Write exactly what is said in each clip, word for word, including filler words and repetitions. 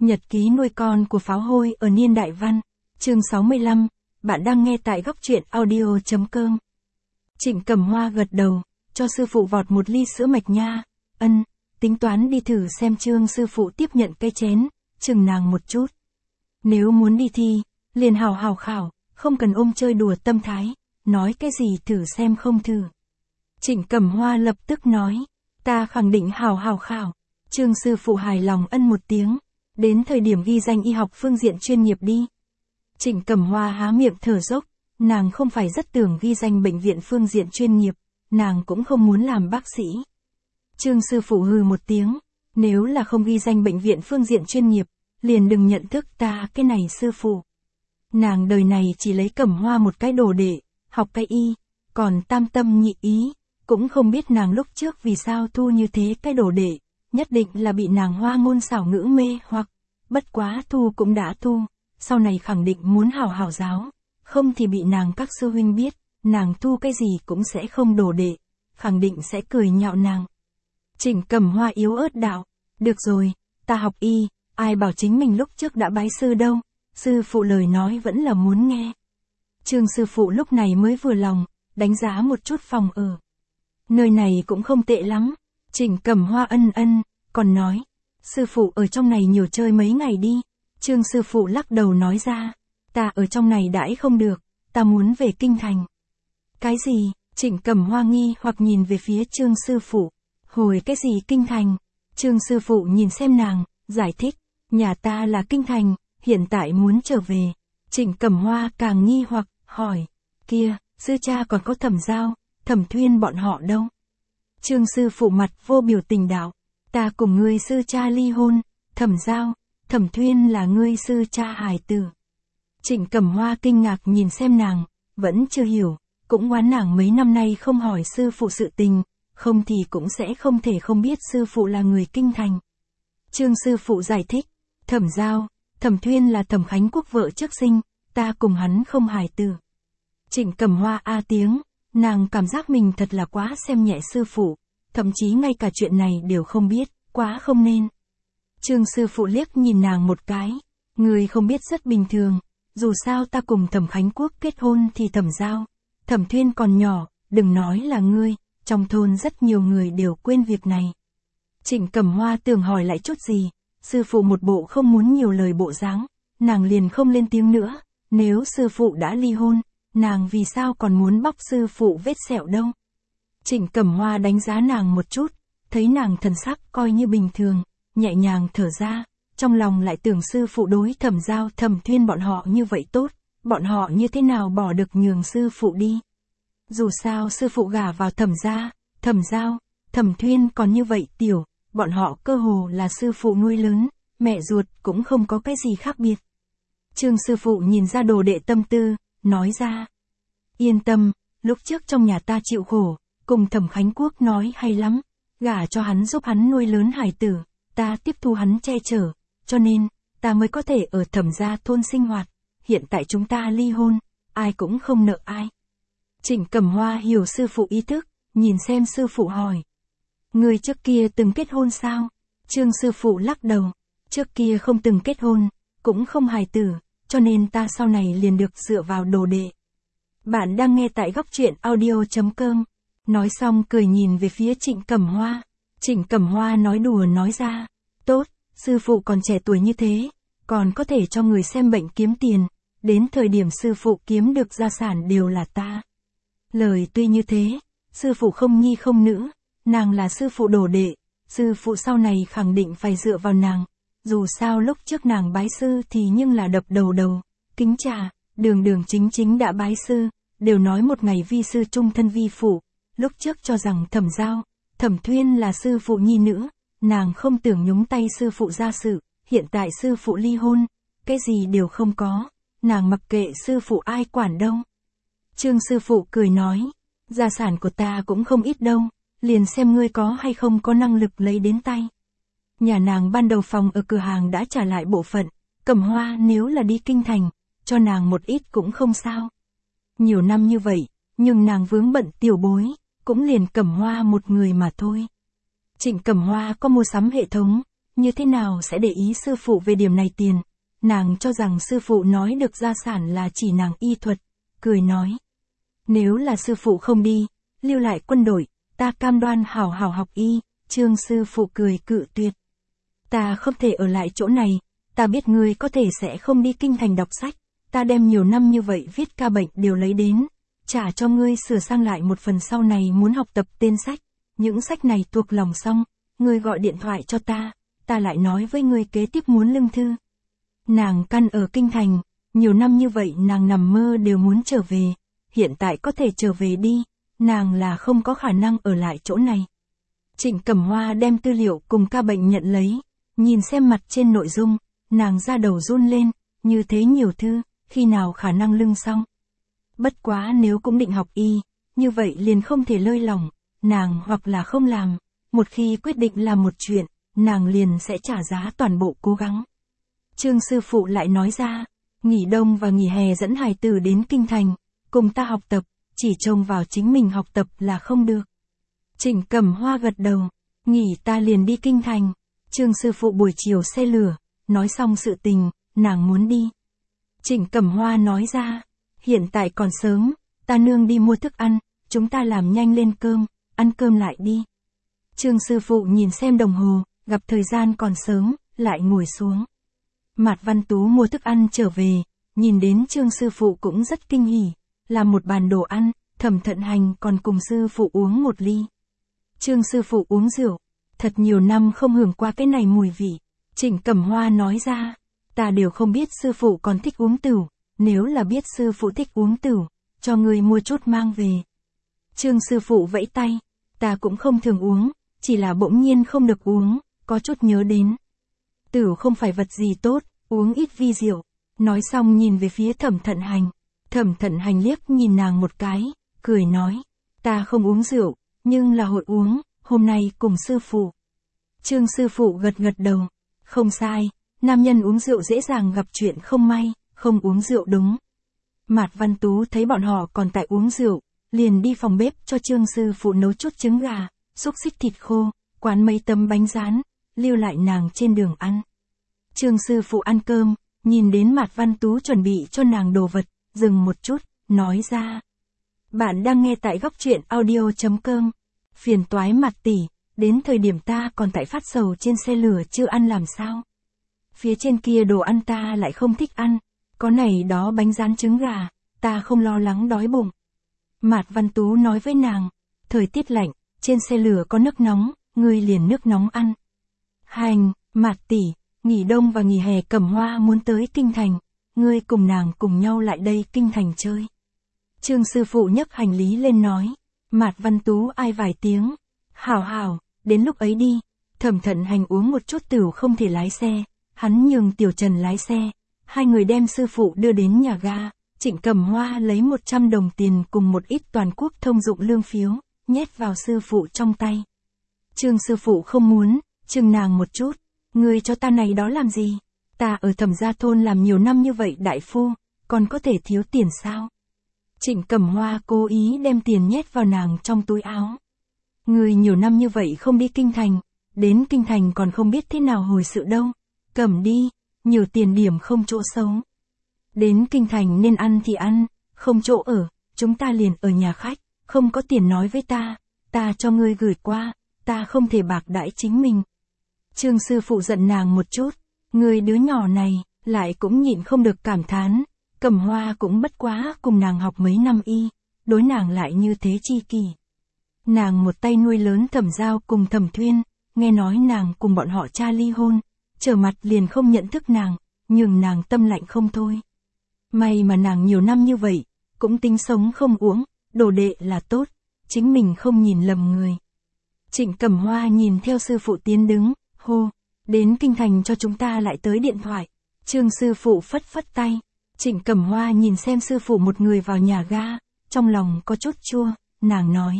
Nhật ký nuôi con của pháo hôi ở niên đại văn, chương sáu mươi lăm, bạn đang nghe tại góc truyện audio chấm com. Trịnh Cẩm Hoa gật đầu, cho sư phụ vọt một ly sữa mạch nha. Ân, tính toán đi thử xem. Trương sư phụ tiếp nhận cái chén, chừng nàng một chút. Nếu muốn đi thi, liền hào hào khảo, không cần ôm chơi đùa tâm thái, nói cái gì thử xem không thử. Trịnh Cẩm Hoa lập tức nói, ta khẳng định hào hào khảo. Trương sư phụ hài lòng ân một tiếng, đến thời điểm ghi danh y học phương diện chuyên nghiệp đi. Trịnh Cẩm Hoa há miệng thở dốc, nàng không phải rất tưởng ghi danh bệnh viện phương diện chuyên nghiệp, nàng cũng không muốn làm bác sĩ. Trương sư phụ hừ một tiếng, nếu là không ghi danh bệnh viện phương diện chuyên nghiệp, liền đừng nhận thức ta cái này sư phụ. Nàng đời này chỉ lấy Cẩm Hoa một cái đồ đệ, học cái y, còn tam tâm nhị ý, cũng không biết nàng lúc trước vì sao thu như thế cái đồ đệ, nhất định là bị nàng hoa ngôn xảo ngữ mê hoặc, bất quá thu cũng đã thu, sau này khẳng định muốn hảo hảo giáo, không thì bị nàng các sư huynh biết, nàng thu cái gì cũng sẽ không đồ đệ, khẳng định sẽ cười nhạo nàng. Trịnh Cẩm Hoa yếu ớt đạo, được rồi, ta học y, ai bảo chính mình lúc trước đã bái sư đâu, sư phụ lời nói vẫn là muốn nghe. Trương sư phụ lúc này mới vừa lòng, đánh giá một chút phòng ở. Nơi này cũng không tệ lắm. Trịnh Cẩm Hoa ân ân, còn nói, sư phụ ở trong này nhiều chơi mấy ngày đi. Trương sư phụ lắc đầu nói ra, ta ở trong này đãi không được, ta muốn về kinh thành. Cái gì? Trịnh Cẩm Hoa nghi hoặc nhìn về phía Trương sư phụ, hồi cái gì kinh thành? Trương sư phụ nhìn xem nàng, giải thích, nhà ta là kinh thành, hiện tại muốn trở về. Trịnh Cẩm Hoa càng nghi hoặc, hỏi, kia, sư cha còn có Thẩm Giao, Thẩm Thuyên bọn họ đâu? Trương sư phụ mặt vô biểu tình đạo, ta cùng ngươi sư cha ly hôn, Thẩm Giao, Thẩm Thuyên là ngươi sư cha hài tử. Trịnh Cẩm Hoa kinh ngạc nhìn xem nàng, vẫn chưa hiểu, cũng oán nàng mấy năm nay không hỏi sư phụ sự tình, không thì cũng sẽ không thể không biết sư phụ là người kinh thành. Trương sư phụ giải thích, Thẩm Giao, Thẩm Thuyên là Thẩm Khánh Quốc vợ trước sinh, ta cùng hắn không hài tử. Trịnh Cẩm Hoa a tiếng, nàng cảm giác mình thật là quá xem nhẹ sư phụ, thậm chí ngay cả chuyện này đều không biết, quá không nên. Trương sư phụ liếc nhìn nàng một cái, người không biết rất bình thường, dù sao ta cùng Thẩm Khánh Quốc kết hôn thì Thẩm Giao, Thẩm Thuyên còn nhỏ, đừng nói là ngươi, trong thôn rất nhiều người đều quên việc này. Trịnh Cẩm Hoa tưởng hỏi lại chút gì, sư phụ một bộ không muốn nhiều lời bộ dáng, nàng liền không lên tiếng nữa, nếu sư phụ đã ly hôn, nàng vì sao còn muốn bóc sư phụ vết sẹo đâu. Trịnh Cẩm Hoa đánh giá nàng một chút, thấy nàng thần sắc coi như bình thường, nhẹ nhàng thở ra, trong lòng lại tưởng sư phụ đối Thẩm Giao Thẩm Thuyên bọn họ như vậy tốt, bọn họ như thế nào bỏ được nhường sư phụ đi. Dù sao sư phụ gả vào Thẩm gia, Thẩm Giao, Thẩm Thuyên còn như vậy tiểu, bọn họ cơ hồ là sư phụ nuôi lớn, mẹ ruột cũng không có cái gì khác biệt. Trương sư phụ nhìn ra đồ đệ tâm tư, nói ra, yên tâm, lúc trước trong nhà ta chịu khổ, cùng Thẩm Khánh Quốc nói hay lắm, gả cho hắn giúp hắn nuôi lớn hải tử, ta tiếp thu hắn che chở, cho nên, ta mới có thể ở Thẩm gia thôn sinh hoạt, hiện tại chúng ta ly hôn, ai cũng không nợ ai. Trịnh Cẩm Hoa hiểu sư phụ ý thức, nhìn xem sư phụ hỏi, người trước kia từng kết hôn sao? Trương sư phụ lắc đầu, trước kia không từng kết hôn, cũng không hài tử, cho nên ta sau này liền được dựa vào đồ đệ. Bạn đang nghe tại góc truyện audio chấm com. Nói xong cười nhìn về phía Trịnh Cẩm Hoa. Trịnh Cẩm Hoa nói đùa nói ra, tốt, sư phụ còn trẻ tuổi như thế, còn có thể cho người xem bệnh kiếm tiền, đến thời điểm sư phụ kiếm được gia sản đều là ta. Lời tuy như thế, sư phụ không nhi không nữ, nàng là sư phụ đồ đệ, sư phụ sau này khẳng định phải dựa vào nàng, dù sao lúc trước nàng bái sư thì nhưng là đập đầu đầu, kính trà, đường đường chính chính đã bái sư, đều nói một ngày vi sư trung thân vi phụ, lúc trước cho rằng Thẩm Giao, Thẩm Thuyên là sư phụ nhi nữ, nàng không tưởng nhúng tay sư phụ gia sự, hiện tại sư phụ ly hôn, cái gì đều không có, nàng mặc kệ sư phụ ai quản đâu. Trương sư phụ cười nói, gia sản của ta cũng không ít đâu, liền xem ngươi có hay không có năng lực lấy đến tay. Nhà nàng ban đầu phòng ở cửa hàng đã trả lại bộ phận, Cẩm Hoa nếu là đi kinh thành, cho nàng một ít cũng không sao. Nhiều năm như vậy, nhưng nàng vướng bận tiểu bối, cũng liền Cẩm Hoa một người mà thôi. Trịnh Cẩm Hoa có mua sắm hệ thống, như thế nào sẽ để ý sư phụ về điểm này tiền. Nàng cho rằng sư phụ nói được gia sản là chỉ nàng y thuật, cười nói. Nếu là sư phụ không đi, lưu lại quân đội, ta cam đoan hảo hảo học y. Trương sư phụ cười cự tuyệt. Ta không thể ở lại chỗ này, ta biết ngươi có thể sẽ không đi kinh thành đọc sách, ta đem nhiều năm như vậy viết ca bệnh đều lấy đến, trả cho ngươi sửa sang lại một phần sau này muốn học tập tên sách, những sách này thuộc lòng xong, ngươi gọi điện thoại cho ta, ta lại nói với ngươi kế tiếp muốn lương thư. Nàng căn ở kinh thành, nhiều năm như vậy nàng nằm mơ đều muốn trở về, hiện tại có thể trở về đi, nàng là không có khả năng ở lại chỗ này. Trịnh Cẩm Hoa đem tư liệu cùng ca bệnh nhận lấy, nhìn xem mặt trên nội dung, nàng ra đầu run lên, như thế nhiều thư, khi nào khả năng lưng xong. Bất quá nếu cũng định học y, như vậy liền không thể lơi lỏng, nàng hoặc là không làm, một khi quyết định làm một chuyện, nàng liền sẽ trả giá toàn bộ cố gắng. Trương sư phụ lại nói ra, nghỉ đông và nghỉ hè dẫn hài tử đến kinh thành, cùng ta học tập, chỉ trông vào chính mình học tập là không được. Trịnh Cẩm Hoa gật đầu, nghỉ ta liền đi kinh thành. Trương sư phụ buổi chiều xe lửa, nói xong sự tình, nàng muốn đi. Trịnh Cẩm Hoa nói ra, hiện tại còn sớm, ta nương đi mua thức ăn, chúng ta làm nhanh lên cơm, ăn cơm lại đi. Trương sư phụ nhìn xem đồng hồ, gặp thời gian còn sớm, lại ngồi xuống. Mạt Văn Tú mua thức ăn trở về, nhìn đến Trương sư phụ cũng rất kinh hỉ, làm một bàn đồ ăn, Thẩm Thận Hành còn cùng sư phụ uống một ly. Trương sư phụ uống rượu, thật nhiều năm không hưởng qua cái này mùi vị. Trịnh Cẩm Hoa nói ra, ta đều không biết sư phụ còn thích uống tửu, nếu là biết sư phụ thích uống tửu, cho người mua chút mang về. Trương sư phụ vẫy tay, ta cũng không thường uống, chỉ là bỗng nhiên không được uống, có chút nhớ đến. Tửu không phải vật gì tốt, uống ít vi rượu. Nói xong nhìn về phía Thẩm Thận Hành. Thẩm Thận Hành liếc nhìn nàng một cái, cười nói, ta không uống rượu, nhưng là hội uống, hôm nay cùng sư phụ. Trương sư phụ gật gật đầu, không sai, nam nhân uống rượu dễ dàng gặp chuyện không may, không uống rượu đúng. Mạt Văn Tú thấy bọn họ còn tại uống rượu, liền đi phòng bếp cho Trương sư phụ nấu chút trứng gà, xúc xích thịt khô, quán mấy tấm bánh rán, lưu lại nàng trên đường ăn. Trương sư phụ ăn cơm, nhìn đến Mạt Văn Tú chuẩn bị cho nàng đồ vật, dừng một chút, nói ra. Bạn đang nghe tại góc truyện audio chấm com. Phiền toái Mạt tỷ, đến thời điểm ta còn tại phát sầu trên xe lửa chưa ăn làm sao. Phía trên kia đồ ăn ta lại không thích ăn, có này đó bánh rán trứng gà, ta không lo lắng đói bụng. Mạt Văn Tú nói với nàng, thời tiết lạnh, trên xe lửa có nước nóng, ngươi liền nước nóng ăn. Hành, Mạt tỷ, nghỉ đông và nghỉ hè Cẩm Hoa muốn tới kinh thành, ngươi cùng nàng cùng nhau lại đây kinh thành chơi. Trương sư phụ nhấc hành lý lên nói, Mạt Văn Tú ai vài tiếng, hảo hảo, đến lúc ấy đi. Thẩm Thận Hành uống một chút tửu không thể lái xe, hắn nhường Tiểu Trần lái xe, hai người đem sư phụ đưa đến nhà ga. Trịnh Cẩm Hoa lấy một trăm đồng tiền cùng một ít toàn quốc thông dụng lương phiếu, nhét vào sư phụ trong tay. Trương sư phụ không muốn, chừng nàng một chút, ngươi cho ta này đó làm gì? Ta ở Thẩm gia thôn làm nhiều năm như vậy đại phu, còn có thể thiếu tiền sao? Trịnh Cẩm Hoa cố ý đem tiền nhét vào nàng trong túi áo. Ngươi nhiều năm như vậy không đi kinh thành, đến kinh thành còn không biết thế nào hồi sự đâu, cầm đi, nhiều tiền điểm không chỗ sống. Đến kinh thành nên ăn thì ăn, không chỗ ở, chúng ta liền ở nhà khách, không có tiền nói với ta, ta cho ngươi gửi qua, ta không thể bạc đãi chính mình. Trương sư phụ giận nàng một chút, người đứa nhỏ này, lại cũng nhịn không được cảm thán, Cẩm Hoa cũng bất quá cùng nàng học mấy năm y, đối nàng lại như thế chi kỷ. Nàng một tay nuôi lớn Thẩm Giao cùng Thẩm Thuyên, nghe nói nàng cùng bọn họ cha ly hôn, trở mặt liền không nhận thức nàng, nhường nàng tâm lạnh không thôi. May mà nàng nhiều năm như vậy, cũng tính sống không uống, đồ đệ là tốt, chính mình không nhìn lầm người. Trịnh Cẩm Hoa nhìn theo sư phụ tiến đứng, hô, đến kinh thành cho chúng ta lại tới điện thoại. Trương sư phụ phất phất tay, Trịnh Cẩm Hoa nhìn xem sư phụ một người vào nhà ga, trong lòng có chút chua, nàng nói.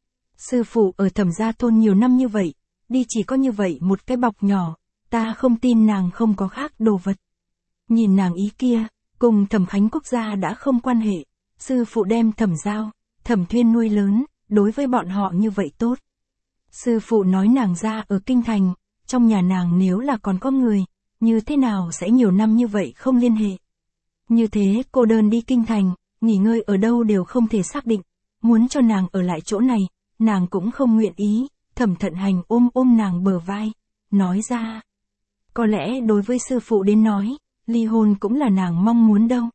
Sư phụ ở Thẩm gia thôn nhiều năm như vậy, đi chỉ có như vậy một cái bọc nhỏ, ta không tin nàng không có khác đồ vật. Nhìn nàng ý kia, cùng Thẩm Khánh Quốc gia đã không quan hệ, sư phụ đem Thẩm Giao, Thẩm Thuyên nuôi lớn, đối với bọn họ như vậy tốt. Sư phụ nói nàng ra ở kinh thành, trong nhà nàng nếu là còn có người, như thế nào sẽ nhiều năm như vậy không liên hệ. Như thế cô đơn đi kinh thành, nghỉ ngơi ở đâu đều không thể xác định, muốn cho nàng ở lại chỗ này, nàng cũng không nguyện ý. Thẩm Thận Hành ôm ôm nàng bờ vai, nói ra. Có lẽ đối với sư phụ đến nói, ly hôn cũng là nàng mong muốn đâu.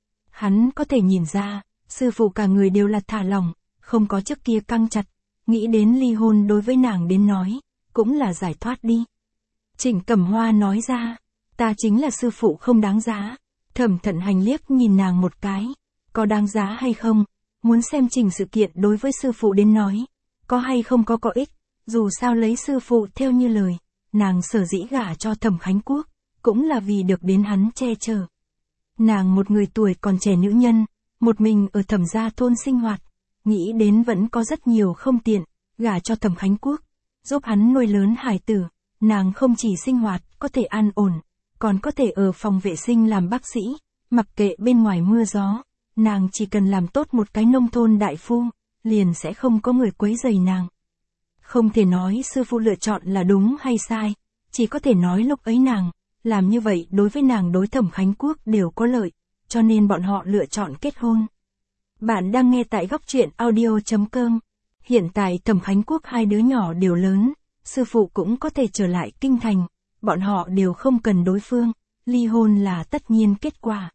Hắn có thể nhìn ra, sư phụ cả người đều là thả lỏng, không có trước kia căng chặt, nghĩ đến ly hôn đối với nàng đến nói, cũng là giải thoát đi. Trịnh Cẩm Hoa nói ra, ta chính là sư phụ không đáng giá. Thẩm Thận Hành liếc nhìn nàng một cái, có đáng giá hay không, muốn xem trình sự kiện đối với sư phụ đến nói, có hay không có có ích, dù sao lấy sư phụ theo như lời, nàng sở dĩ gả cho Thẩm Khánh Quốc, cũng là vì được đến hắn che chở. Nàng một người tuổi còn trẻ nữ nhân, một mình ở Thẩm gia thôn sinh hoạt, nghĩ đến vẫn có rất nhiều không tiện, gả cho Thẩm Khánh Quốc, giúp hắn nuôi lớn hải tử, nàng không chỉ sinh hoạt có thể an ổn, còn có thể ở phòng vệ sinh làm bác sĩ, mặc kệ bên ngoài mưa gió, nàng chỉ cần làm tốt một cái nông thôn đại phu, liền sẽ không có người quấy rầy nàng. Không thể nói sư phụ lựa chọn là đúng hay sai, chỉ có thể nói lúc ấy nàng, làm như vậy đối với nàng đối Thẩm Khánh Quốc đều có lợi, cho nên bọn họ lựa chọn kết hôn. Bạn đang nghe tại góc truyện audio chấm com. Hiện tại Thẩm Khánh Quốc hai đứa nhỏ đều lớn, sư phụ cũng có thể trở lại kinh thành, bọn họ đều không cần đối phương, ly hôn là tất nhiên kết quả.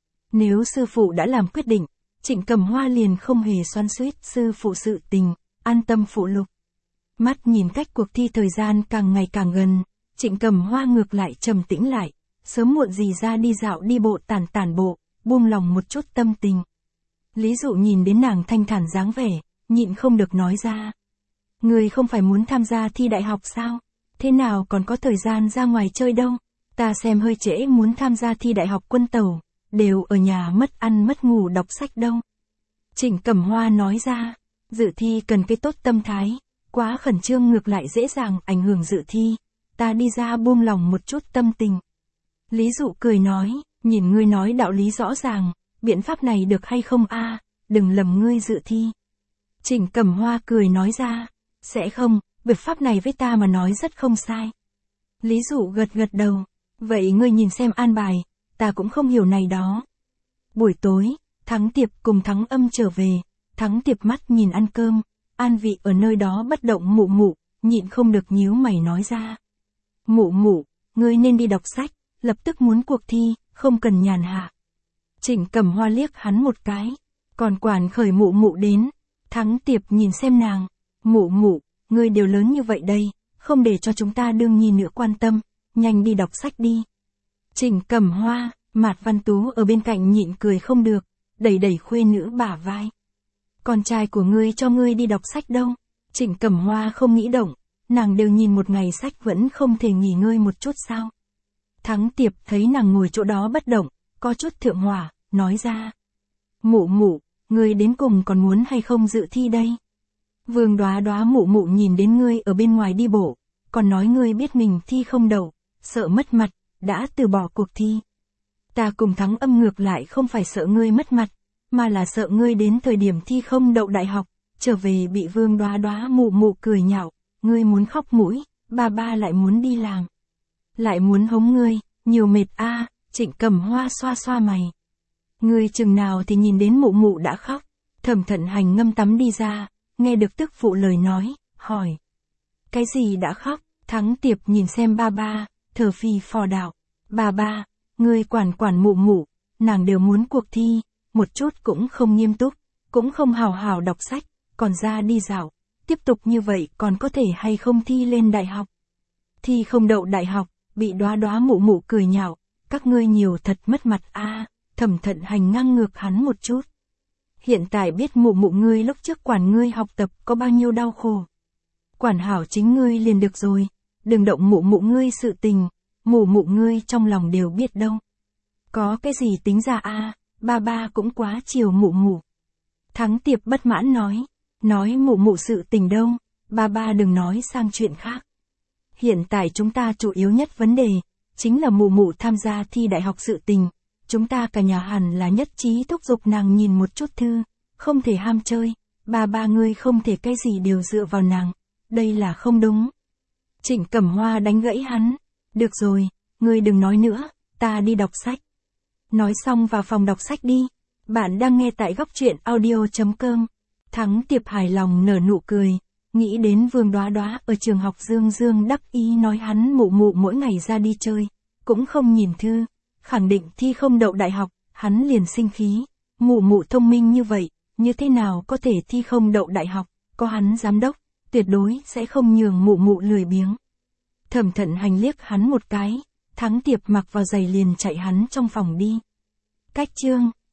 Nếu sư phụ đã làm quyết định, Trịnh Cẩm Hoa liền không hề xoắn xuýt sư phụ sự tình, an tâm phụ lục. Mắt nhìn cách cuộc thi thời gian càng ngày càng gần, Trịnh Cẩm Hoa ngược lại trầm tĩnh lại, sớm muộn gì ra đi dạo đi bộ tản tản bộ, buông lòng một chút tâm tình. Lý Dụ nhìn đến nàng thanh thản dáng vẻ, nhịn không được nói ra. Người không phải muốn tham gia thi đại học sao? Thế nào còn có thời gian ra ngoài chơi đâu? Ta xem hơi trễ muốn tham gia thi đại học quân tàu, đều ở nhà mất ăn mất ngủ đọc sách đâu. Trịnh Cẩm Hoa nói ra, dự thi cần cái tốt tâm thái, quá khẩn trương ngược lại dễ dàng ảnh hưởng dự thi, ta đi ra buông lòng một chút tâm tình. Lý Dụ cười nói, nhìn ngươi nói đạo lý rõ ràng, biện pháp này được hay không a? Đừng lầm ngươi dự thi. Trịnh Cẩm Hoa cười nói ra, sẽ không, biện pháp này với ta mà nói rất không sai. Lý Dụ gật gật đầu, vậy ngươi nhìn xem an bài, ta cũng không hiểu này đó. Buổi tối, Thắng Tiệp cùng Thắng Âm trở về, Thắng Tiệp mắt nhìn ăn cơm, an vị ở nơi đó bất động mụ mụ, nhịn không được nhíu mày nói ra. Mụ mụ, ngươi nên đi đọc sách, lập tức muốn cuộc thi, không cần nhàn hạ. Trịnh Cẩm Hoa liếc hắn một cái, còn quản khởi mụ mụ đến. Thắng Tiệp nhìn xem nàng, mụ mụ, ngươi đều lớn như vậy đây, không để cho chúng ta đương nhi nữa quan tâm, nhanh đi đọc sách đi. Trịnh Cẩm Hoa, Mạt Văn Tú ở bên cạnh nhịn cười không được, đẩy đẩy khuê nữ bả vai. Con trai của ngươi cho ngươi đi đọc sách đâu? Trịnh Cẩm Hoa không nghĩ động, nàng đều nhìn một ngày sách vẫn không thể nghỉ ngơi một chút sao? Thắng Tiệp thấy nàng ngồi chỗ đó bất động, có chút thượng hỏa, nói ra. Mụ mụ, ngươi đến cùng còn muốn hay không dự thi đây? Vương Đoá Đoá mụ mụ nhìn đến ngươi ở bên ngoài đi bộ, còn nói ngươi biết mình thi không đậu, sợ mất mặt, đã từ bỏ cuộc thi. Ta cùng Thắng Âm ngược lại không phải sợ ngươi mất mặt, mà là sợ ngươi đến thời điểm thi không đậu đại học, trở về bị Vương Đoá Đoá mụ mụ cười nhạo, ngươi muốn khóc mũi, ba ba lại muốn đi làm. Lại muốn hống ngươi, nhiều mệt a. À, Trịnh Cẩm Hoa xoa xoa mày. Ngươi chừng nào thì nhìn đến mụ mụ đã khóc. Thẩm Thận Hành ngâm tắm đi ra, nghe được tức phụ lời nói, hỏi. Cái gì đã khóc? Thắng Tiệp nhìn xem ba ba, thở phì phò đạo. Ba ba, ngươi quản quản mụ mụ, nàng đều muốn cuộc thi, một chút cũng không nghiêm túc, cũng không hào hào đọc sách, còn ra đi dạo. Tiếp tục như vậy còn có thể hay không thi lên đại học? Thi không đậu đại học, bị Đoá Đoá mụ mụ cười nhạo, các ngươi nhiều thật mất mặt a. À, Thẩm Thận Hành ngang ngược hắn một chút. Hiện tại biết mụ mụ ngươi lúc trước quản ngươi học tập có bao nhiêu đau khổ. Quản hảo chính ngươi liền được rồi, đừng động mụ mụ ngươi sự tình, mụ mụ ngươi trong lòng đều biết đâu. Có cái gì tính ra a, à, ba ba cũng quá chiều mụ mụ. Thắng Tiệp bất mãn nói, nói mụ mụ sự tình đâu, ba ba đừng nói sang chuyện khác. Hiện tại chúng ta chủ yếu nhất vấn đề, chính là mụ mụ tham gia thi đại học sự tình. Chúng ta cả nhà hẳn là nhất trí thúc giục nàng nhìn một chút thư, không thể ham chơi, ba ba ngươi không thể cái gì đều dựa vào nàng, đây là không đúng. Trịnh Cẩm Hoa đánh gãy hắn. Được rồi, ngươi đừng nói nữa, ta đi đọc sách. Nói xong vào phòng đọc sách đi. Bạn đang nghe tại góc truyện audio.com. Thắng Tiệp hài lòng nở nụ cười, nghĩ đến Vương Đoá Đoá ở trường học Dương Dương đắc ý nói hắn mụ mụ mỗi ngày ra đi chơi, cũng không nhìn thư, khẳng định thi không đậu đại học, hắn liền sinh khí. Mụ mụ thông minh như vậy, như thế nào có thể thi không đậu đại học, có hắn giám đốc, tuyệt đối sẽ không nhường mụ mụ lười biếng. Thẩm Thận Hành liếc hắn một cái, Thắng Tiệp mặc vào giày liền chạy hắn trong phòng đi. Cách chương